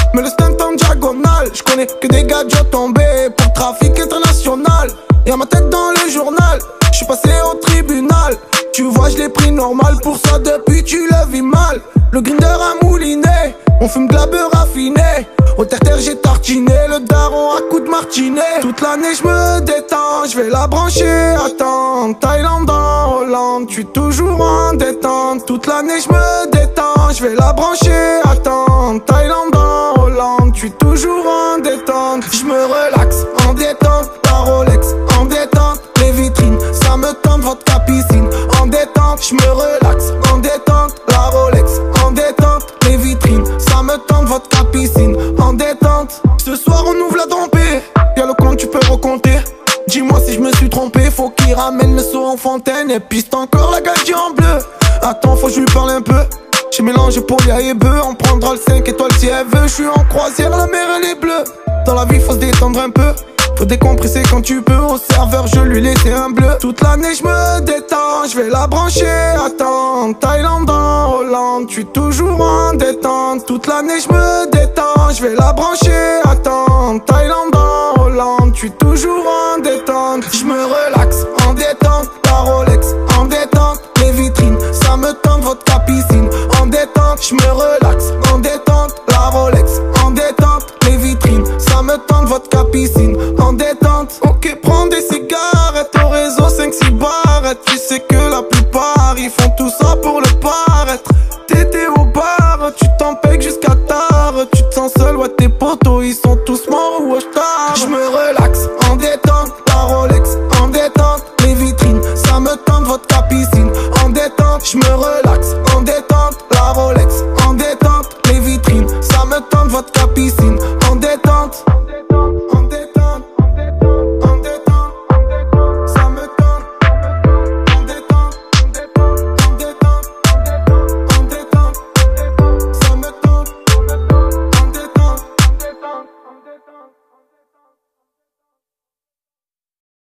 Mais le stunt en diagonale, je connais que des gadgets tombés pour trafic international. Y'a ma tête dans le journal, je suis passé au tribunal. Tu vois, je l'ai pris normal, pour ça depuis tu le vis mal. Le grinder a mouliné, on fume de la beurre raffinée. Au terre-terre j'ai tartiné, le daron à coups de martinet. Toute l'année je me détends, je vais la brancher, attends. Thaïlande en Hollande, je suis toujours en détente. Toute l'année je me détends, je vais la brancher, attends. Thaïlande en Hollande, je suis toujours en détente. Je me relaxe, en détente, la Rolex, en détente. Les vitrines, ça me tente, vodka piscine, en détente. Je me relaxe, en détente, la Rolex, en détente. Les vitrines, ça me tente, vodka piscine, en détente. Ce soir on ouvre la dompée, y'a le compte, tu peux recompter. Dis-moi si je me suis trompé, faut qu'il ramène le seau en fontaine. Et piste encore la gadget en bleu. Attends, faut que je lui parle un peu. J'ai mélangé Polia et bœuf, on prendra le 5 étoiles si elle veut. Je suis en croisière, la mer elle est bleue. Dans la vie faut se détendre un peu, faut décompresser quand tu peux. Au serveur je lui laissais un bleu. Toute l'année je me détends, je vais la brancher, attends. Thaïlande en Hollande, je suis toujours en détente. Toute l'année je me détends, je vais la brancher, attends. Thaïlande en Hollande, je suis toujours en détente. Je me relaxe, en détente, la Rolex, en détente. Les vitrines, ça me tente, vodka piscine, en détente. Je me relaxe, en détente, la Rolex, en détente. Les vitrines, ça me tente, vodka piscine, en détente. Ok, prends des cigarettes au réseau, 5-6 barrettes. Tu sais que la plupart, ils font tout ça pour le paraître. T'étais au bar, tu t'en payes jusqu'à tard. Tu te sens seul, ouais tes potos, ils sont tous